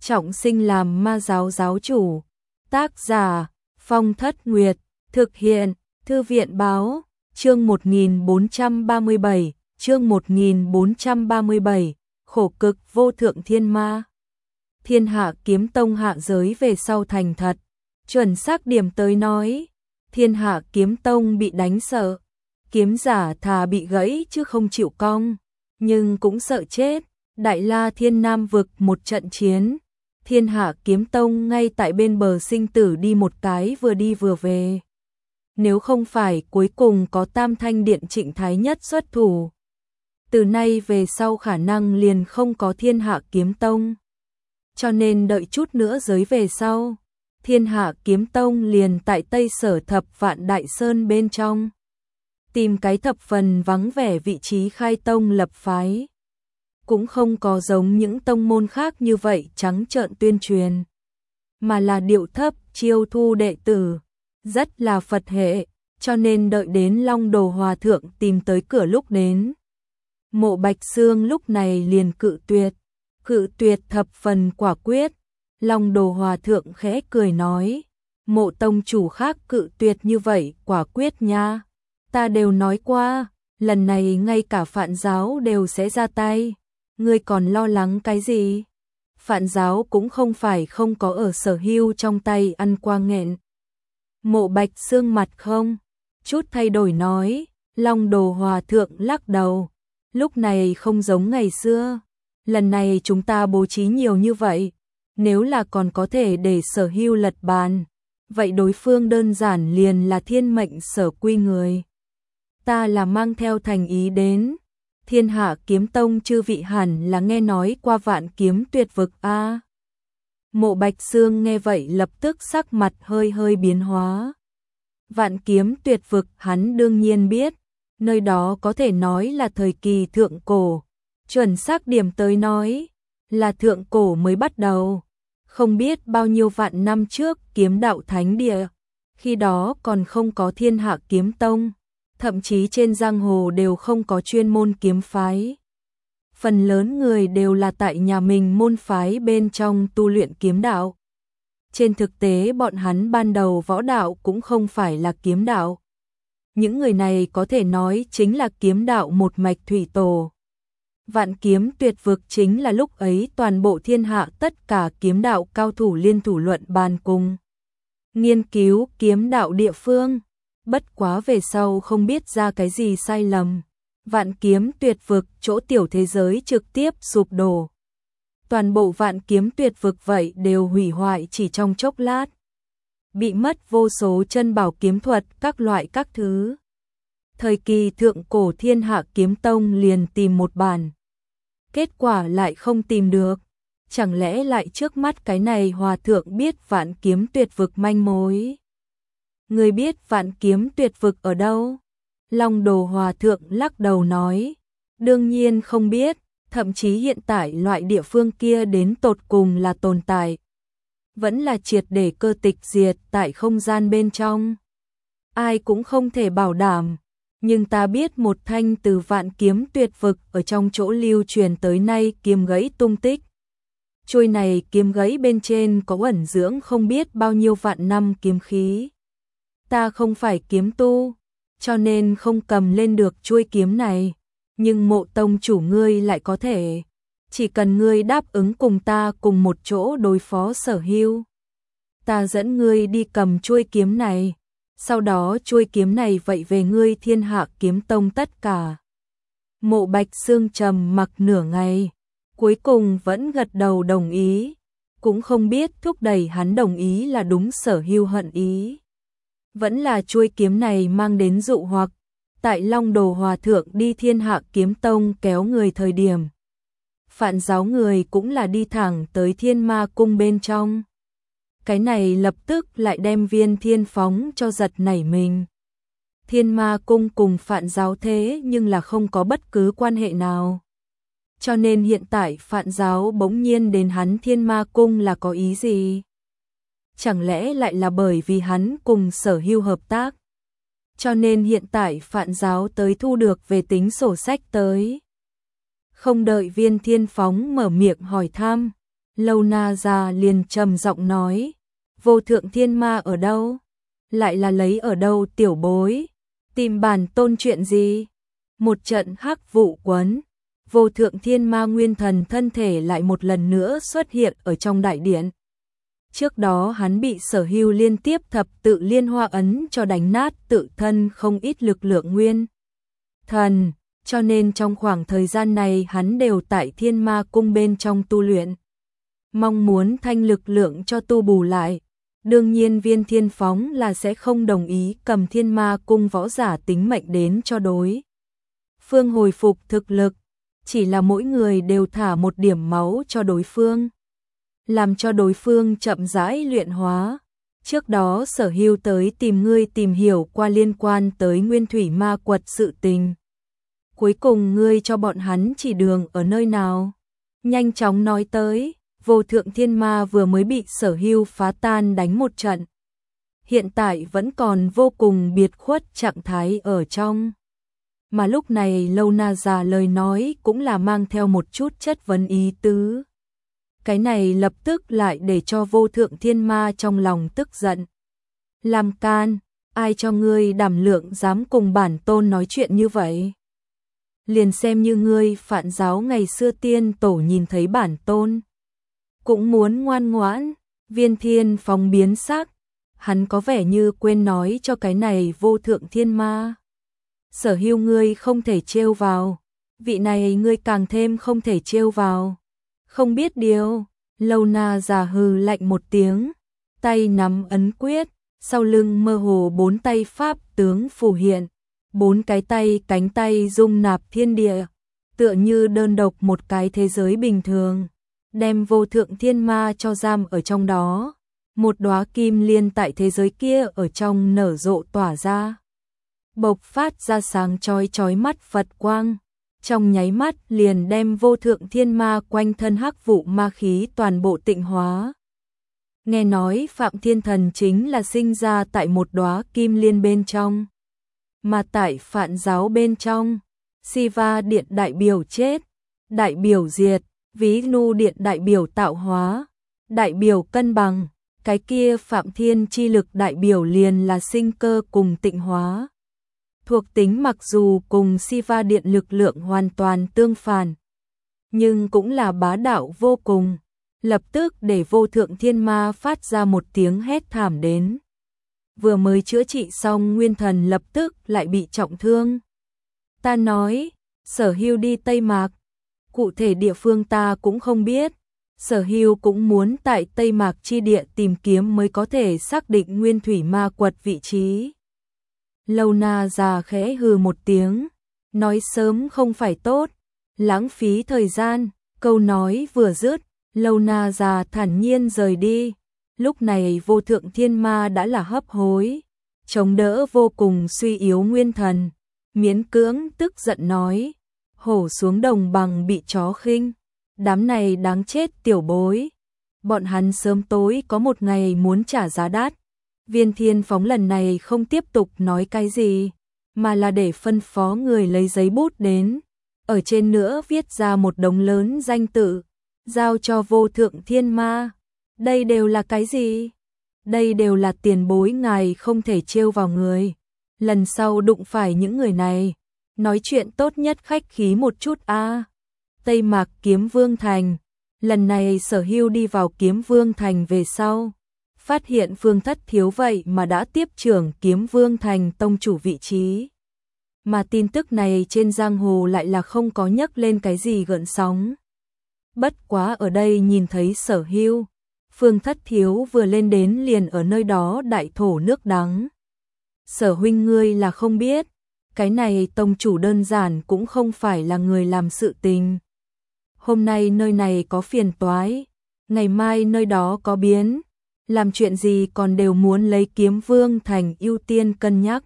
trọng sinh làm ma giáo giáo chủ. Tác giả Phong Thất Nguyệt, thực hiện Thư viện Báo, chương 1437, chương 1437, khổ cực vô thượng thiên ma. Thiên Hạ Kiếm Tông hạ giới về sau thành thật, chuẩn xác điểm tới nói, Thiên Hạ Kiếm Tông bị đánh sợ, kiếm giả thà bị gãy chứ không chịu cong, nhưng cũng sợ chết. Đại La Thiên Nam vực một trận chiến, Thiên Hạ Kiếm Tông ngay tại bên bờ sinh tử đi một cái vừa đi vừa về. Nếu không phải cuối cùng có Tam Thanh Điện Trịnh Thái Nhất xuất thủ, từ nay về sau khả năng liền không có Thiên Hạ Kiếm Tông. Cho nên đợi chút nữa giới về sau, Thiên Hạ Kiếm Tông liền tại Tây Sở Thập Vạn Đại Sơn bên trong, tìm cái thập phần vắng vẻ vị trí khai tông lập phái. Cũng không có giống những tông môn khác như vậy trắng trợn tuyên truyền, mà là điệu thấp chiêu thu đệ tử, rất là Phật hệ, cho nên đợi đến Long Đồ Hòa Thượng tìm tới cửa lúc đến. Mộ Bạch Xương lúc này liền cự tuyệt thập phần quả quyết. Long Đồ Hòa Thượng khẽ cười nói, Mộ tông chủ khác cự tuyệt như vậy quả quyết nha, ta đều nói qua, lần này ngay cả Phạn giáo đều sẽ ra tay. Ngươi còn lo lắng cái gì? Phạn giáo cũng không phải không có ở Sở Hưu trong tay ăn qua nghẹn. Mộ Bạch Xương mặt không chút thay đổi nói. Long Đồ Hòa Thượng lắc đầu, lúc này không giống ngày xưa, lần này chúng ta bố trí nhiều như vậy, nếu là còn có thể để Sở Hưu lật bàn, vậy đối phương đơn giản liền là thiên mệnh sở quy người. Ta là mang theo thành ý đến. Thiên Hạ Kiếm Tông chư vị hẳn là nghe nói qua Vạn Kiếm Tuyệt Vực a. Mộ Bạch Xương nghe vậy lập tức sắc mặt hơi biến hóa. Vạn Kiếm Tuyệt Vực hắn đương nhiên biết, nơi đó có thể nói là thời kỳ thượng cổ, chuẩn xác điểm tới nói là thượng cổ mới bắt đầu, không biết bao nhiêu vạn năm trước kiếm đạo thánh địa, khi đó còn không có Thiên Hạ Kiếm Tông. Thậm chí trên giang hồ đều không có chuyên môn kiếm phái. Phần lớn người đều là tại nhà mình môn phái bên trong tu luyện kiếm đạo. Trên thực tế bọn hắn ban đầu võ đạo cũng không phải là kiếm đạo. Những người này có thể nói chính là kiếm đạo một mạch thủy tổ. Vạn Kiếm Tuyệt Vực chính là lúc ấy toàn bộ thiên hạ tất cả kiếm đạo cao thủ liên thủ luận bàn cùng nghiên cứu kiếm đạo địa phương. Bất quá về sau không biết ra cái gì sai lầm, Vạn Kiếm Tuyệt Vực chỗ tiểu thế giới trực tiếp sụp đổ. Toàn bộ Vạn Kiếm Tuyệt Vực vậy đều hủy hoại chỉ trong chốc lát. Bị mất vô số chân bảo kiếm thuật các loại các thứ. Thời kỳ thượng cổ Thiên Hạ Kiếm Tông liền tìm một bản, kết quả lại không tìm được. Chẳng lẽ lại trước mắt cái này hòa thượng biết Vạn Kiếm Tuyệt Vực manh mối? Người biết Vạn Kiếm Tuyệt Vực ở đâu? Long Đồ Hòa Thượng lắc đầu nói, đương nhiên không biết, thậm chí hiện tại loại địa phương kia đến tột cùng là tồn tại, vẫn là triệt để cơ tịch diệt tại không gian bên trong. Ai cũng không thể bảo đảm, nhưng ta biết một thanh từ Vạn Kiếm Tuyệt Vực ở trong chỗ lưu truyền tới nay kiếm gãy tung tích. Chuôi này kiếm gãy bên trên có ẩn dưỡng không biết bao nhiêu vạn năm kiếm khí. Ta không phải kiếm tu, cho nên không cầm lên được chuôi kiếm này, nhưng Mộ tông chủ ngươi lại có thể, chỉ cần ngươi đáp ứng cùng ta cùng một chỗ đối phó Sở Hưu. Ta dẫn ngươi đi cầm chuôi kiếm này, sau đó chuôi kiếm này vậy về ngươi Thiên Hạ Kiếm Tông tất cả. Mộ Bạch Xương trầm mặc nửa ngày, cuối cùng vẫn gật đầu đồng ý, cũng không biết thúc đẩy hắn đồng ý là đúng Sở Hưu hận ý. Vẫn là chuôi kiếm này mang đến dụ hoặc, tại Long Đồ Hòa Thượng đi Thiên Hạ Kiếm Tông kéo người thời điểm. Phạn giáo người cũng là đi thẳng tới Thiên Ma Cung bên trong. Cái này lập tức lại đem Viên Thiên phóng cho giật nảy mình. Thiên Ma Cung cùng Phạn giáo thế nhưng là không có bất cứ quan hệ nào. Cho nên hiện tại Phạn giáo bỗng nhiên đến hắn Thiên Ma Cung là có ý gì? Chẳng lẽ lại là bởi vì hắn cùng Sở Hưu hợp tác, cho nên hiện tại Phạn giáo tới thu được về tính sổ sách tới. Không đợi Viên Thiên phóng mở miệng hỏi thăm, Lâu Na già liền trầm giọng nói, vô thượng thiên ma ở đâu? Lại là lấy ở đâu tiểu bối? Tìm bản tôn chuyện gì? Một trận hắc vụ quấn, vô thượng thiên ma nguyên thần thân thể lại một lần nữa xuất hiện ở trong đại điện. Trước đó hắn bị Sở Hưu liên tiếp thập tự liên hoa ấn cho đánh nát tự thân không ít lực lượng nguyên thần, cho nên trong khoảng thời gian này hắn đều tại Thiên Ma cung bên trong tu luyện, mong muốn thanh lực lượng cho tu bù lại. Đương nhiên Viên Thiên Phóng là sẽ không đồng ý cầm Thiên Ma cung võ giả tính mệnh đến cho đối phương hồi phục thực lực, chỉ là mỗi người đều thả một điểm máu cho đối phương, làm cho đối phương chậm rãi luyện hóa. Trước đó Sở Hưu tới tìm ngươi tìm hiểu qua liên quan tới Nguyên Thủy Ma Quật sự tình. Cuối cùng ngươi cho bọn hắn chỉ đường ở nơi nào? Nhanh chóng nói tới. Vô thượng thiên ma vừa mới bị Sở Hưu phá tan đánh một trận, hiện tại vẫn còn vô cùng biệt khuất trạng thái ở trong. Mà lúc này Lâu Na già lời nói cũng là mang theo một chút chất vấn ý tứ. Cái này lập tức lại để cho vô thượng thiên ma trong lòng tức giận. Làm can, ai cho ngươi đảm lượng dám cùng bản tôn nói chuyện như vậy? Liền xem như ngươi phản giáo ngày xưa tiên tổ nhìn thấy bản tôn cũng muốn ngoan ngoãn. Viên Thiên Phóng biến sắc, hắn có vẻ như quên nói cho cái này vô thượng thiên ma. Sở Hưu ngươi không thể trêu vào, vị này ngươi càng thêm không thể trêu vào. Không biết điều. Lâu Na già hừ lạnh một tiếng, tay nắm ấn quyết, sau lưng mơ hồ 4 tay pháp tướng phù hiện, 4 cái tay cánh tay dung nạp thiên địa, tựa như đơn độc một cái thế giới bình thường, đem vô thượng thiên ma cho giam ở trong đó. Một đóa kim liên tại thế giới kia ở trong nở rộ tỏa ra, bộc phát ra sáng chói chói mắt Phật quang, trong nháy mắt liền đem vô thượng thiên ma quanh thân hắc vụ ma khí toàn bộ tịnh hóa. Nghe nói Phạm Thiên Thần chính là sinh ra tại một đóa kim liên bên trong, mà tại Phạn giáo bên trong, Siva điện đại biểu chết, đại biểu diệt, Vishnu điện đại biểu tạo hóa, đại biểu cân bằng, cái kia Phạm Thiên chi lực đại biểu liền là sinh cơ cùng tịnh hóa. Thuộc tính mặc dù cùng Siva điện lực lượng hoàn toàn tương phản, nhưng cũng là bá đạo vô cùng, lập tức để vô thượng thiên ma phát ra một tiếng hét thảm đến. Vừa mới chữa trị xong nguyên thần lập tức lại bị trọng thương. Ta nói, Sở Hưu đi Tây Mạc, cụ thể địa phương ta cũng không biết. Sở Hưu cũng muốn tại Tây Mạc chi địa tìm kiếm mới có thể xác định Nguyên Thủy Ma Quật vị trí. Lâu Na già khẽ hừ một tiếng, nói sớm không phải tốt, lãng phí thời gian. Câu nói vừa dứt, Lâu Na già thản nhiên rời đi. Lúc này vô thượng thiên ma đã là hấp hối, chống đỡ vô cùng suy yếu nguyên thần, miễn cưỡng tức giận nói, hổ xuống đồng bằng bị chó khinh, đám này đáng chết tiểu bối, bọn hắn sớm tối có một ngày muốn trả giá đắt. Viên Thiên Phóng lần này không tiếp tục nói cái gì, mà là để phân phó người lấy giấy bút đến, ở trên nữa viết ra một đống lớn danh tự, giao cho vô thượng thiên ma. Đây đều là cái gì? Đây đều là tiền bối ngài không thể trêu vào người. Lần sau đụng phải những người này, nói chuyện tốt nhất khách khí một chút a. Tây Mạc Kiếm Vương Thành, lần này Sở Hưu đi vào Kiếm Vương Thành về sau, phát hiện Phương Thất Thiếu vậy mà đã tiếp trưởng Kiếm Vương Thành tông chủ vị trí. Mà tin tức này trên giang hồ lại là không có nhắc lên cái gì gợn sóng. Bất quá ở đây nhìn thấy Sở Hưu, Phương Thất Thiếu vừa lên đến liền ở nơi đó đại thổ nước đắng. Sở huynh ngươi là không biết, cái này tông chủ đơn giản cũng không phải là người làm sự tình. Hôm nay nơi này có phiền toái, ngày mai nơi đó có biến, làm chuyện gì còn đều muốn lấy Kiếm Vương Thành ưu tiên cân nhắc.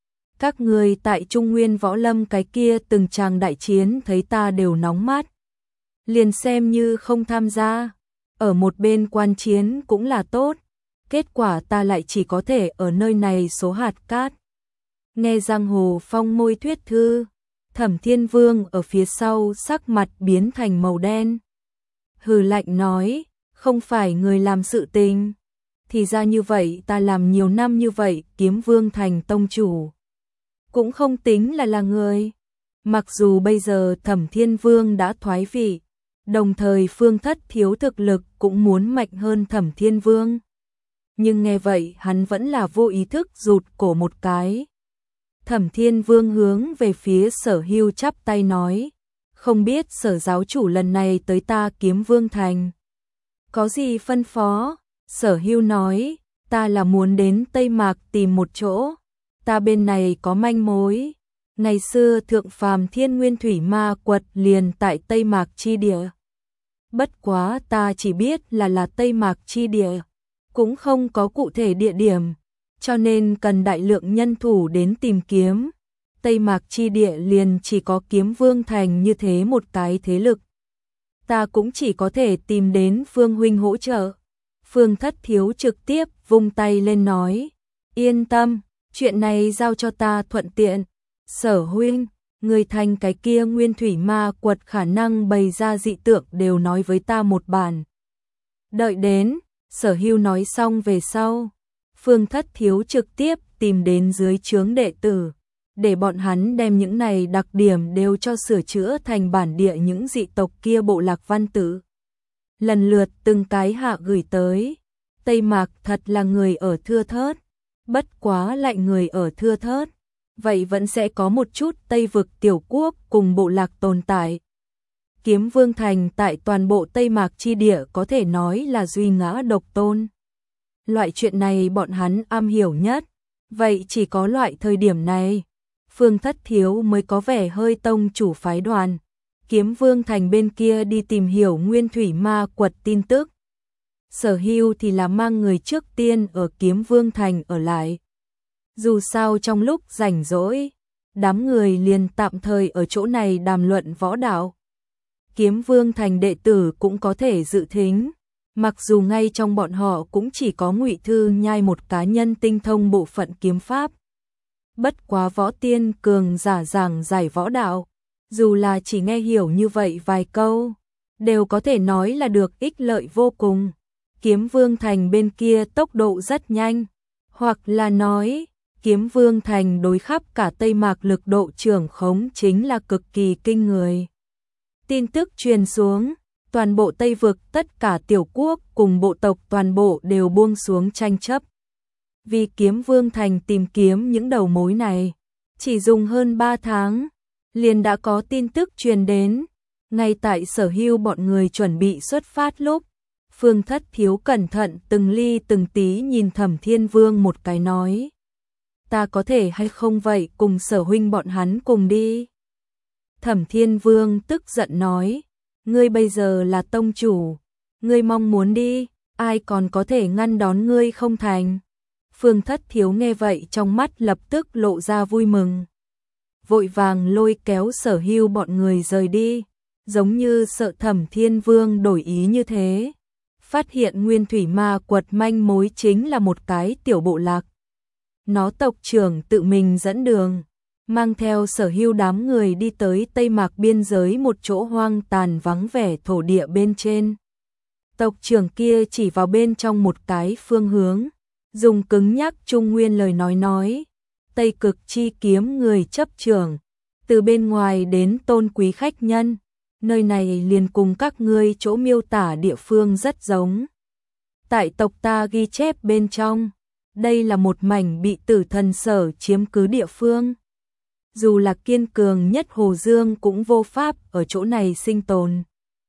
Các người tại Trung Nguyên Võ Lâm cái kia từng tràng đại chiến thấy ta đều nóng mắt, liền xem như không tham gia, ở một bên quan chiến cũng là tốt, kết quả ta lại chỉ có thể ở nơi này số hạt cát. Nghe giang hồ phong môi thuyết thư, Thẩm Thiên Vương ở phía sau sắc mặt biến thành màu đen. Hừ lạnh nói, không phải người làm sự tình. Thì ra như vậy, ta làm nhiều năm như vậy, Kiếm Vương thành tông chủ. Cũng không tính là người. Mặc dù bây giờ Thẩm Thiên Vương đã thoái vị, đồng thời Phương Thất Thiếu thực lực cũng muốn mạnh hơn Thẩm Thiên Vương. Nhưng nghe vậy hắn vẫn là vô ý thức rụt cổ một cái. Thẩm Thiên Vương hướng về phía Sở Hưu chắp tay nói, không biết Sở giáo chủ lần này tới ta Kiếm Vương thành có gì phân phó? Sở Hưu nói, ta là muốn đến Tây Mạc tìm một chỗ, ta bên này có manh mối. Ngày xưa Thượng Phàm Thiên Nguyên Thủy Ma Quật liền tại Tây Mạc chi địa. Bất quá ta chỉ biết là Tây Mạc chi địa, cũng không có cụ thể địa điểm, cho nên cần đại lượng nhân thủ đến tìm kiếm. Tây Mạc chi địa liền chỉ có Kiếm Vương thành như thế một cái thế lực. Ta cũng chỉ có thể tìm đến Phương huynh hỗ trợ. Phương Thất Thiếu trực tiếp vung tay lên nói, yên tâm, chuyện này giao cho ta thuận tiện. Sở huynh, người thành cái kia Nguyên Thủy Ma Quật khả năng bày ra dị tượng đều nói với ta một bản. Đợi đến, Sở Hưu nói xong về sau, Phương Thất Thiếu trực tiếp tìm đến dưới trướng đệ tử, để bọn hắn đem những này đặc điểm đều cho sửa chữa thành bản địa những dị tộc kia bộ lạc văn tự. Lần lượt từng cái hạ gửi tới. Tây Mạc thật là người ở thưa thớt, bất quá lại người ở thưa thớt, vậy vẫn sẽ có một chút Tây vực tiểu quốc cùng bộ lạc tồn tại. Kiếm Vương thành tại toàn bộ Tây Mạc chi địa có thể nói là duy ngã độc tôn. Loại chuyện này bọn hắn am hiểu nhất, vậy chỉ có loại thời điểm này, Phương Thất Thiếu mới có vẻ hơi tông chủ phái đoàn. Kiếm Vương thành bên kia đi tìm hiểu Nguyên Thủy Ma Quật tin tức. Sở Hưu thì là mang người trước tiên ở Kiếm Vương thành ở lại. Dù sao trong lúc rảnh rỗi, đám người liền tạm thời ở chỗ này đàm luận võ đạo. Kiếm Vương thành đệ tử cũng có thể dự thính, mặc dù ngay trong bọn họ cũng chỉ có Ngụy Thư Nhai một cá nhân tinh thông bộ phận kiếm pháp. Bất quá võ tiên cường giả giảng giải võ đạo, dù là chỉ nghe hiểu như vậy vài câu, đều có thể nói là được ích lợi vô cùng. Kiếm Vương thành bên kia tốc độ rất nhanh, hoặc là nói, Kiếm Vương thành đối khắp cả Tây Mạc lực độ trưởng khống chính là cực kỳ kinh người. Tin tức truyền xuống, toàn bộ Tây vực tất cả tiểu quốc cùng bộ tộc toàn bộ đều buông xuống tranh chấp. Vì Kiếm Vương thành tìm kiếm những đầu mối này, chỉ dùng hơn 3 tháng, liền đã có tin tức truyền đến. Ngay tại Sở Hưu bọn người chuẩn bị xuất phát lúc, Phương Thất Thiếu cẩn thận từng ly từng tí nhìn Thẩm Thiên Vương một cái nói, ta có thể hay không vậy cùng Sở huynh bọn hắn cùng đi. Thẩm Thiên Vương tức giận nói, ngươi bây giờ là tông chủ, ngươi mong muốn đi, ai còn có thể ngăn đón ngươi không thành. Phương Thất Thiếu nghe vậy trong mắt lập tức lộ ra vui mừng, vội vàng lôi kéo Sở Hưu bọn người rời đi, giống như sợ Thẩm Thiên Vương đổi ý như thế. Phát hiện Nguyên Thủy Ma Quật manh mối chính là một cái tiểu bộ lạc. Nó tộc trưởng tự mình dẫn đường, mang theo Sở Hưu đám người đi tới Tây Mạc biên giới một chỗ hoang tàn vắng vẻ thổ địa bên trên. Tộc trưởng kia chỉ vào bên trong một cái phương hướng, dùng cứng nhắc Trung Nguyên lời nói, Tây Cực chi kiếm người chấp trưởng, từ bên ngoài đến tôn quý khách nhân, nơi này liền cùng các ngươi chỗ miêu tả địa phương rất giống. Tại tộc ta ghi chép bên trong, đây là một mảnh bị tử thần sở chiếm cứ địa phương. Dù là kiên cường nhất Hồ Dương cũng vô pháp ở chỗ này sinh tồn.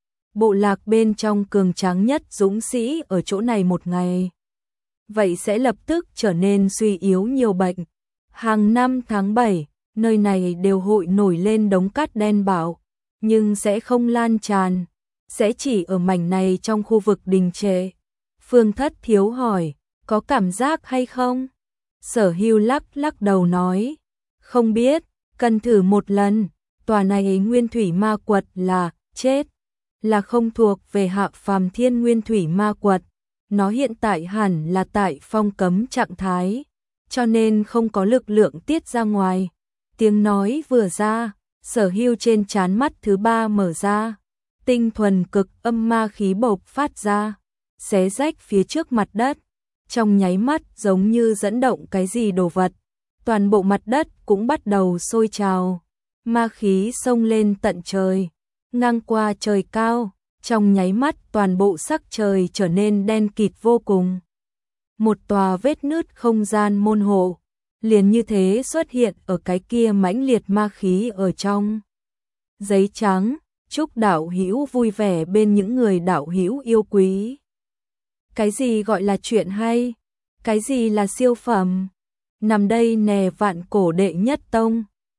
Bộ lạc bên trong cường tráng nhất dũng sĩ ở chỗ này một ngày, vậy sẽ lập tức trở nên suy yếu nhiều bệnh. Hàng năm tháng 7, nơi này đều hội nổi lên đống cát đen bạo, nhưng sẽ không lan tràn, sẽ chỉ ở mảnh này trong khu vực đình trệ. Phương Thất Thiếu hỏi, có cảm giác hay không? Sở Hưu lắc đầu nói, không biết, cần thử một lần. Tòa này Nguyên Thủy Ma Quật là chết, là không thuộc về Hạ Phàm Thiên Nguyên Thủy Ma Quật. Nó hiện tại hẳn là tại phong cấm trạng thái, cho nên không có lực lượng tiết ra ngoài. Tiếng nói vừa ra, Sở Hưu trên trán mắt thứ ba mở ra, tinh thuần cực âm ma khí bộc phát ra. xé rách phía trước mặt đất, trong nháy mắt giống như dẫn động cái gì đồ vật. Toàn bộ mặt đất cũng bắt đầu sôi trào, ma khí xông lên tận trời, ngang qua trời cao, trong nháy mắt toàn bộ sắc trời trở nên đen kịt vô cùng. Một tòa vết nứt không gian môn hộ, liền như thế xuất hiện ở cái kia mãnh liệt ma khí ở trong. Giấy trắng, chúc đạo hữu vui vẻ bên những người đạo hữu yêu quý. Cái gì gọi là chuyện hay? Cái gì là siêu phẩm? Nằm đây nè vạn cổ đệ nhất tông.